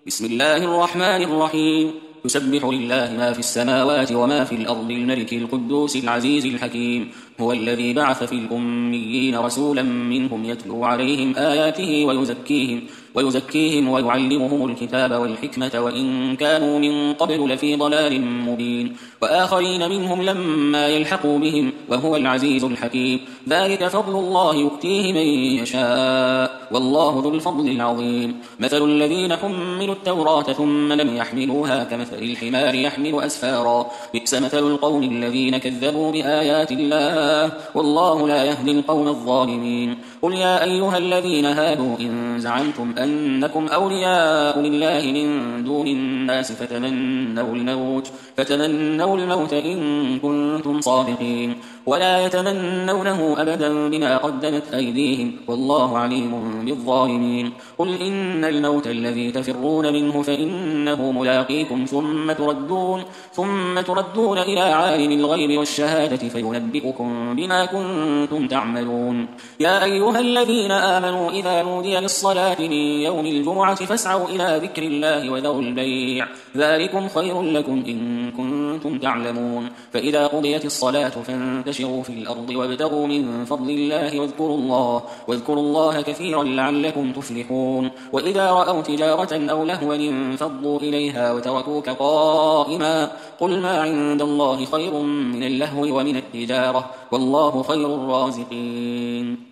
بسم الله الرحمن الرحيم. يسبح لله ما في السماوات وما في الأرض الملك القدوس العزيز الحكيم. هو الذي بعث في الأميين رسولا منهم يتلو عليهم آياته ويزكيهم ويعلمهم الكتاب والحكمة وإن كانوا من قبل لفي ضلال مبين، وآخرين منهم لما يلحقوا بهم وهو العزيز الحكيم. ذلك فضل الله يؤتيه من يشاء والله ذو الفضل العظيم. مثل الذين حملوا التوراة ثم لم يحملوها كمثل الحمار يحمل أسفارا، بئس مثل القوم الذين كذبوا بآيات الله والله لا يهدي القوم الظالمين. قل يا أيها الذين هادوا إن زعمتم أنكم أولياء لله من دون الناس فتمنوا الموت إن كنتم صادقين، ولا يتمنونه أبدا بما قدمت أيديهم والله عليم بالظالمين. قل إن الموت الذي تفرون منه فإنه ملاقيكم ثم تردون إلى عالم الغيب والشهادة فينبئكم بما كنتم تعملون. يا أيها الذين آمنوا إذا نودي للصلاة من يوم الجمعة فاسعوا إلى ذكر الله وذروا البيع، ذلكم خير لكم إن كنتم تعلمون. فإذا قضيت الصلاة فانتشروا في الأرض وابتغوا من فضل الله واذكروا الله كثيرا لعلكم تفلحون. وإذا رأوا تجارة أو لهوا انفضوا إليها وتركوك قائما، قل ما عند الله خير من اللهو ومن التجارة والله خير الرازقين.